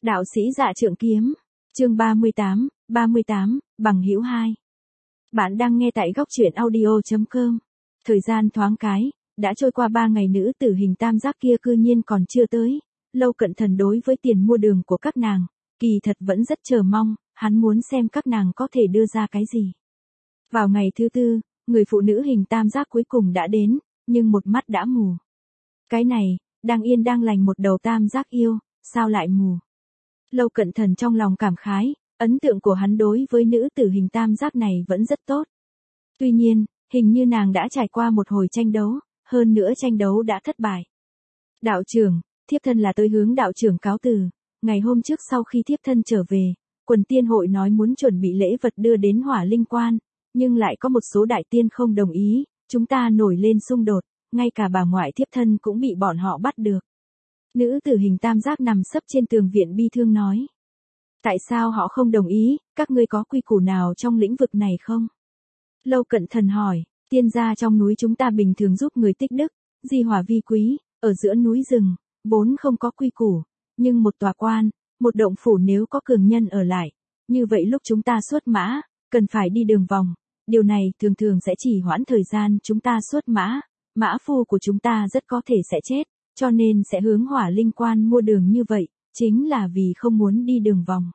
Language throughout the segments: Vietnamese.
Đạo sĩ Dạ Trượng Kiếm, chương 38, bằng hữu 2. Bạn đang nghe tại góc truyện audio.com. Thời gian thoáng cái, đã trôi qua 3 ngày nữ tử hình tam giác kia cư nhiên còn chưa tới. Lâu Cận Thần đối với tiền mua đường của các nàng, kỳ thật vẫn rất chờ mong, hắn muốn xem các nàng có thể đưa ra cái gì. Vào ngày thứ tư, người phụ nữ hình tam giác cuối cùng đã đến, nhưng một mắt đã mù. Cái này, đang yên đang lành một đầu tam giác yêu, sao lại mù? Lâu Cận Thần trong lòng cảm khái, ấn tượng của hắn đối với nữ tử hình tam giác này vẫn rất tốt. Tuy nhiên, hình như nàng đã trải qua một hồi tranh đấu, hơn nữa tranh đấu đã thất bại. Đạo trưởng, thiếp thân là tới hướng đạo trưởng cáo từ. Ngày hôm trước sau khi thiếp thân trở về, quần tiên hội nói muốn chuẩn bị lễ vật đưa đến Hỏa Linh Quan, nhưng lại có một số đại tiên không đồng ý, chúng ta nổi lên xung đột, ngay cả bà ngoại thiếp thân cũng bị bọn họ bắt được. Nữ tử hình tam giác nằm sấp trên tường viện bi thương nói. Tại sao họ không đồng ý, các ngươi có quy củ nào trong lĩnh vực này không? Lâu Cận Thần hỏi, tiên gia trong núi chúng ta bình thường giúp người tích đức, di hòa vi quý, ở giữa núi rừng, vốn không có quy củ, nhưng một tòa quan, một động phủ nếu có cường nhân ở lại, như vậy lúc chúng ta xuất mã, cần phải đi đường vòng, điều này thường thường sẽ trì hoãn thời gian chúng ta xuất mã, mã phu của chúng ta rất có thể sẽ chết. Cho nên sẽ hướng Hỏa Linh Quan mua đường như vậy, chính là vì không muốn đi đường vòng.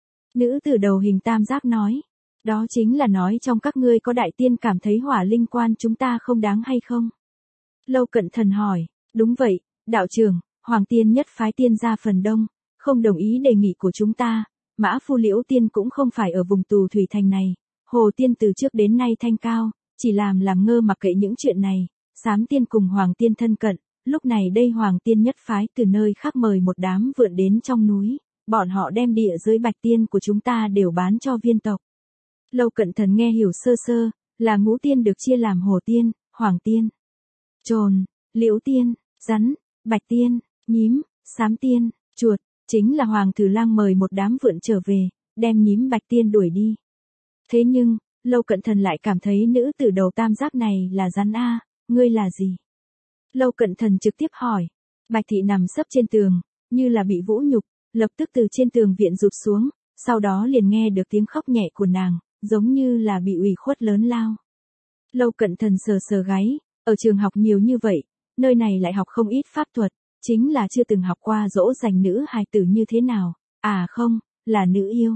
Nữ tử đầu hình tam giác nói, đó chính là nói trong các ngươi có đại tiên cảm thấy Hỏa Linh Quan chúng ta không đáng hay không? Lâu Cận Thần hỏi, đúng vậy, đạo trưởng, Hoàng tiên nhất phái tiên gia phần đông, không đồng ý đề nghị của chúng ta, mã phu Liễu tiên cũng không phải ở vùng tù thủy thành này, Hồ tiên từ trước đến nay thanh cao, chỉ làm ngơ mặc kệ những chuyện này, Sám tiên cùng Hoàng tiên thân cận. Lúc này đây Hoàng tiên nhất phái từ nơi khác mời một đám vượn đến trong núi, bọn họ đem địa dưới Bạch tiên của chúng ta đều bán cho viên tộc. Lâu Cận Thần nghe hiểu sơ sơ, là ngũ tiên được chia làm Hồ tiên, Hoàng tiên, Trồn, Liễu tiên, Rắn, Bạch tiên, Nhím, Sám tiên, Chuột, chính là Hoàng Thử Lang mời một đám vượn trở về, đem Nhím Bạch tiên đuổi đi. Thế nhưng, Lâu Cận Thần lại cảm thấy nữ tử đầu tam giác này là Rắn a, ngươi là gì? Lâu Cận Thần trực tiếp hỏi. Bạch thị nằm sấp trên tường, như là bị vũ nhục, lập tức từ trên tường viện rụt xuống, sau đó liền nghe được tiếng khóc nhẹ của nàng, giống như là bị ủy khuất lớn lao. Lâu Cận Thần sờ sờ gáy, ở trường học nhiều như vậy, nơi này lại học không ít pháp thuật, chính là chưa từng học qua dỗ dành nữ hài tử như thế nào, à không, là nữ yêu.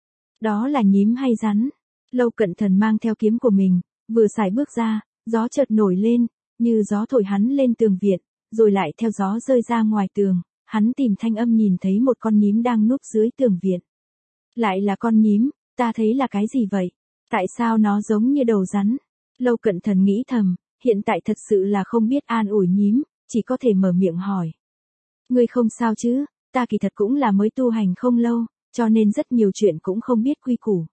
Đó là Nhím hay Rắn? Lâu Cận Thần mang theo kiếm của mình, vừa xài bước ra, gió chợt nổi lên. Như gió thổi hắn lên tường viện, rồi lại theo gió rơi ra ngoài tường, hắn tìm thanh âm nhìn thấy một con nhím đang núp dưới tường viện. Lại là con nhím, ta thấy là cái gì vậy? Tại sao nó giống như đầu rắn? Lâu Cận Thần nghĩ thầm, hiện tại thật sự là không biết an ủi nhím, chỉ có thể mở miệng hỏi. Ngươi không sao chứ, ta kỳ thật cũng là mới tu hành không lâu, cho nên rất nhiều chuyện cũng không biết quy củ.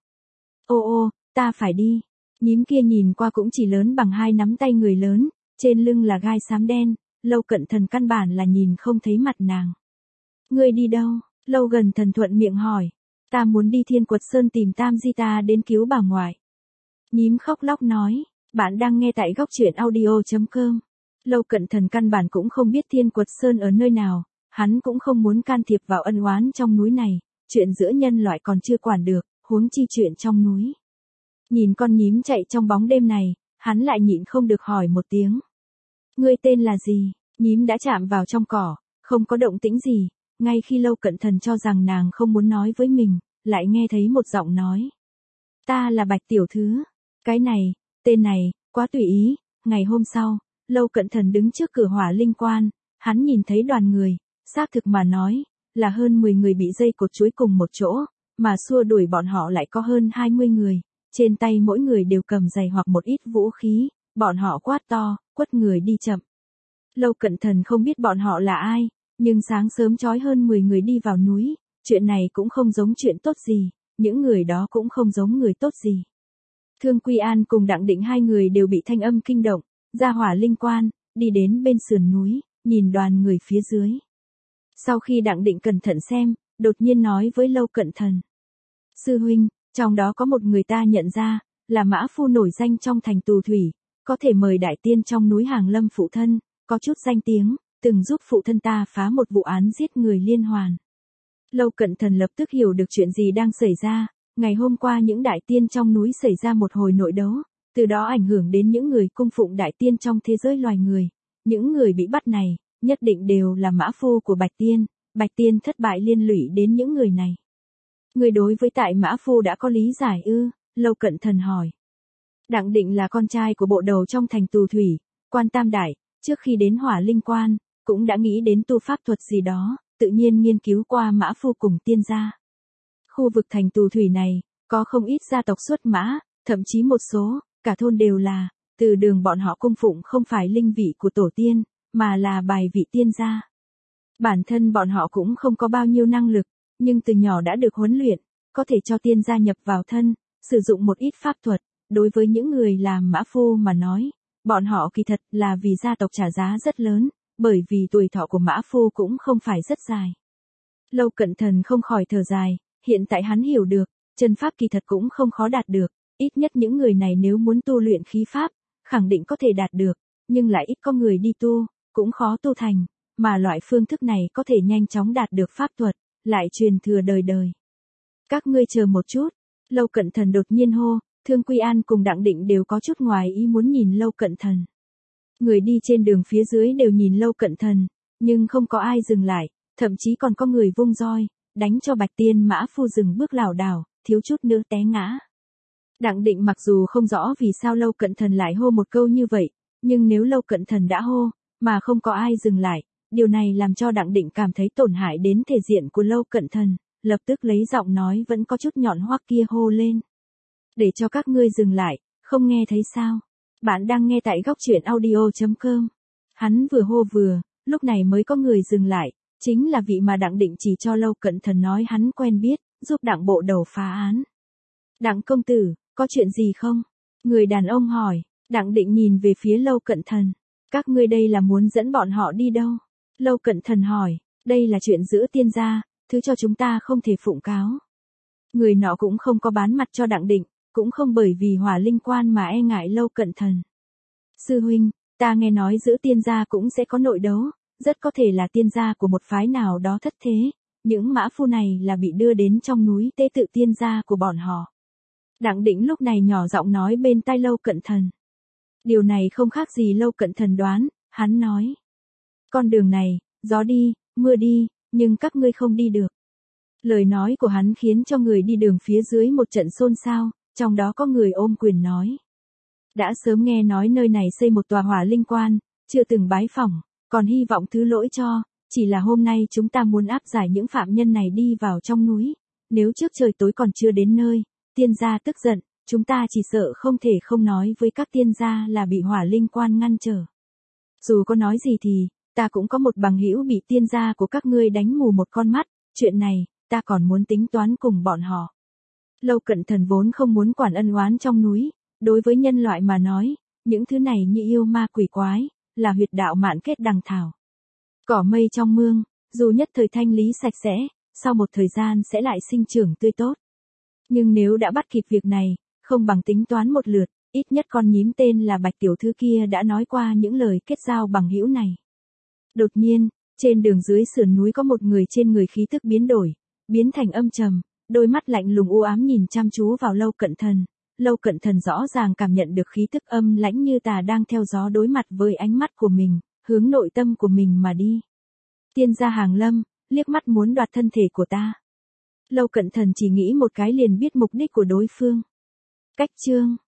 Ô, ta phải đi. Nhím kia nhìn qua cũng chỉ lớn bằng 2 nắm tay người lớn. Trên lưng là gai xám đen, Lâu Cận Thần căn bản là nhìn không thấy mặt nàng. Ngươi đi đâu? Lâu Gần Thần thuận miệng hỏi. Ta muốn đi Thiên Quật Sơn tìm Tam Di ta đến cứu bà ngoại. Nhím khóc lóc nói, bạn đang nghe tại góc truyện audio.com. Lâu Cận Thần căn bản cũng không biết Thiên Quật Sơn ở nơi nào, hắn cũng không muốn can thiệp vào ân oán trong núi này, chuyện giữa nhân loại còn chưa quản được, huống chi chuyện trong núi. Nhìn con nhím chạy trong bóng đêm này, hắn lại nhịn không được hỏi một tiếng. Ngươi tên là gì? Nhím đã chạm vào trong cỏ, không có động tĩnh gì, ngay khi Lâu Cận Thần cho rằng nàng không muốn nói với mình, lại nghe thấy một giọng nói. Ta là Bạch tiểu thư. Cái này, tên này, quá tùy ý. Ngày hôm sau, Lâu Cận Thần đứng trước cửa Hỏa Linh Quan, hắn nhìn thấy đoàn người, xác thực mà nói, là hơn 10 người bị dây cột chuối cùng một chỗ, mà xua đuổi bọn họ lại có hơn 20 người. Trên tay mỗi người đều cầm giày hoặc một ít vũ khí, bọn họ quát to, quất người đi chậm. Lâu Cận Thần không biết bọn họ là ai, nhưng sáng sớm chói hơn 10 người đi vào núi, chuyện này cũng không giống chuyện tốt gì, những người đó cũng không giống người tốt gì. Thương Quy An cùng Đặng Định 2 người đều bị thanh âm kinh động, ra Hỏa Linh Quan, đi đến bên sườn núi, nhìn đoàn người phía dưới. Sau khi Đặng Định cẩn thận xem, đột nhiên nói với Lâu Cận Thần. Sư huynh, trong đó có một người ta nhận ra, là mã phu nổi danh trong thành tù thủy, có thể mời đại tiên trong núi Hàng Lâm phụ thân, có chút danh tiếng, từng giúp phụ thân ta phá một vụ án giết người liên hoàn. Lâu Cận Thần lập tức hiểu được chuyện gì đang xảy ra, ngày hôm qua những đại tiên trong núi xảy ra một hồi nội đấu, từ đó ảnh hưởng đến những người cung phụng đại tiên trong thế giới loài người. Những người bị bắt này, nhất định đều là mã phu của Bạch Tiên thất bại liên lụy đến những người này. Người đối với tại mã phu đã có lý giải ư? Lâu Cận Thần hỏi. Đặng Định là con trai của bộ đầu trong thành tù thủy, quan tam đại, trước khi đến Hỏa Linh Quan, cũng đã nghĩ đến tu pháp thuật gì đó, tự nhiên nghiên cứu qua mã phu cùng tiên gia. Khu vực thành tù thủy này, có không ít gia tộc xuất mã, thậm chí một số, cả thôn đều là, từ đường bọn họ cung phụng không phải linh vị của tổ tiên, mà là bài vị tiên gia. Bản thân bọn họ cũng không có bao nhiêu năng lực, nhưng từ nhỏ đã được huấn luyện, có thể cho tiên gia nhập vào thân, sử dụng một ít pháp thuật. Đối với những người làm mã phu mà nói, bọn họ kỳ thật là vì gia tộc trả giá rất lớn, bởi vì tuổi thọ của mã phu cũng không phải rất dài. Lâu Cận Thần không khỏi thở dài, hiện tại hắn hiểu được, chân pháp kỳ thật cũng không khó đạt được, ít nhất những người này nếu muốn tu luyện khí pháp, khẳng định có thể đạt được, nhưng lại ít có người đi tu, cũng khó tu thành, mà loại phương thức này có thể nhanh chóng đạt được pháp thuật, lại truyền thừa đời đời. Các ngươi chờ một chút, Lâu Cận Thần đột nhiên hô. Thương Quy An cùng Đặng Định đều có chút ngoài ý muốn nhìn Lâu Cận Thần. Người đi trên đường phía dưới đều nhìn Lâu Cận Thần, nhưng không có ai dừng lại, thậm chí còn có người vung roi, đánh cho Bạch Tiên mã phu dừng bước lảo đảo, thiếu chút nữa té ngã. Đặng Định mặc dù không rõ vì sao Lâu Cận Thần lại hô một câu như vậy, nhưng nếu Lâu Cận Thần đã hô, mà không có ai dừng lại, điều này làm cho Đặng Định cảm thấy tổn hại đến thể diện của Lâu Cận Thần, lập tức lấy giọng nói vẫn có chút nhọn hoắc kia hô lên. Để cho các ngươi dừng lại, không nghe thấy sao? Bạn đang nghe tại góc truyện audio.com. Hắn vừa hô vừa, lúc này mới có người dừng lại, chính là vị mà Đặng Định chỉ cho Lâu Cận Thần nói hắn quen biết, giúp Đặng bộ đầu phá án. Đặng công tử, có chuyện gì không? Người đàn ông hỏi. Đặng Định nhìn về phía Lâu Cận Thần. Các ngươi đây là muốn dẫn bọn họ đi đâu? Lâu Cận Thần hỏi. Đây là chuyện giữa tiên gia, thứ cho chúng ta không thể phụng cáo. Người nọ cũng không có bán mặt cho Đặng Định, cũng không bởi vì Hỏa Linh Quan mà e ngại Lâu Cận Thần. Sư huynh, ta nghe nói giữa tiên gia cũng sẽ có nội đấu, rất có thể là tiên gia của một phái nào đó thất thế, những mã phu này là bị đưa đến trong núi tế tự tiên gia của bọn họ. Đặng Định lúc này nhỏ giọng nói bên tai Lâu Cận Thần. Điều này không khác gì Lâu Cận Thần đoán, hắn nói. Con đường này, gió đi, mưa đi, nhưng các ngươi không đi được. Lời nói của hắn khiến cho người đi đường phía dưới một trận xôn xao, trong đó có người ôm quyền nói. Đã sớm nghe nói nơi này xây một tòa Hỏa Linh Quan, chưa từng bái phỏng, còn hy vọng thứ lỗi cho, chỉ là hôm nay chúng ta muốn áp giải những phạm nhân này đi vào trong núi, nếu trước trời tối còn chưa đến nơi, tiên gia tức giận, chúng ta chỉ sợ không thể không nói với các tiên gia là bị Hỏa Linh Quan ngăn trở. Dù có nói gì thì, ta cũng có một bằng hữu bị tiên gia của các ngươi đánh mù một con mắt, chuyện này, ta còn muốn tính toán cùng bọn họ. Lâu Cận Thần vốn không muốn quản ân oán trong núi, đối với nhân loại mà nói, những thứ này như yêu ma quỷ quái, là huyệt đạo mạn kết đằng thảo. Cỏ mây trong mương, dù nhất thời thanh lý sạch sẽ, sau một thời gian sẽ lại sinh trưởng tươi tốt. Nhưng nếu đã bắt kịp việc này, không bằng tính toán một lượt, ít nhất con nhím tên là Bạch tiểu thư kia đã nói qua những lời kết giao bằng hữu này. Đột nhiên, trên đường dưới sườn núi có một người trên người khí tức biến đổi, biến thành âm trầm, đôi mắt lạnh lùng u ám nhìn chăm chú vào Lâu Cận Thần. Lâu Cận Thần rõ ràng cảm nhận được khí tức âm lãnh như tà đang theo gió đối mặt với ánh mắt của mình, hướng nội tâm của mình mà đi. Tiên gia hàng lâm, liếc mắt muốn đoạt thân thể của ta. Lâu Cận Thần chỉ nghĩ một cái liền biết mục đích của đối phương. Cách chương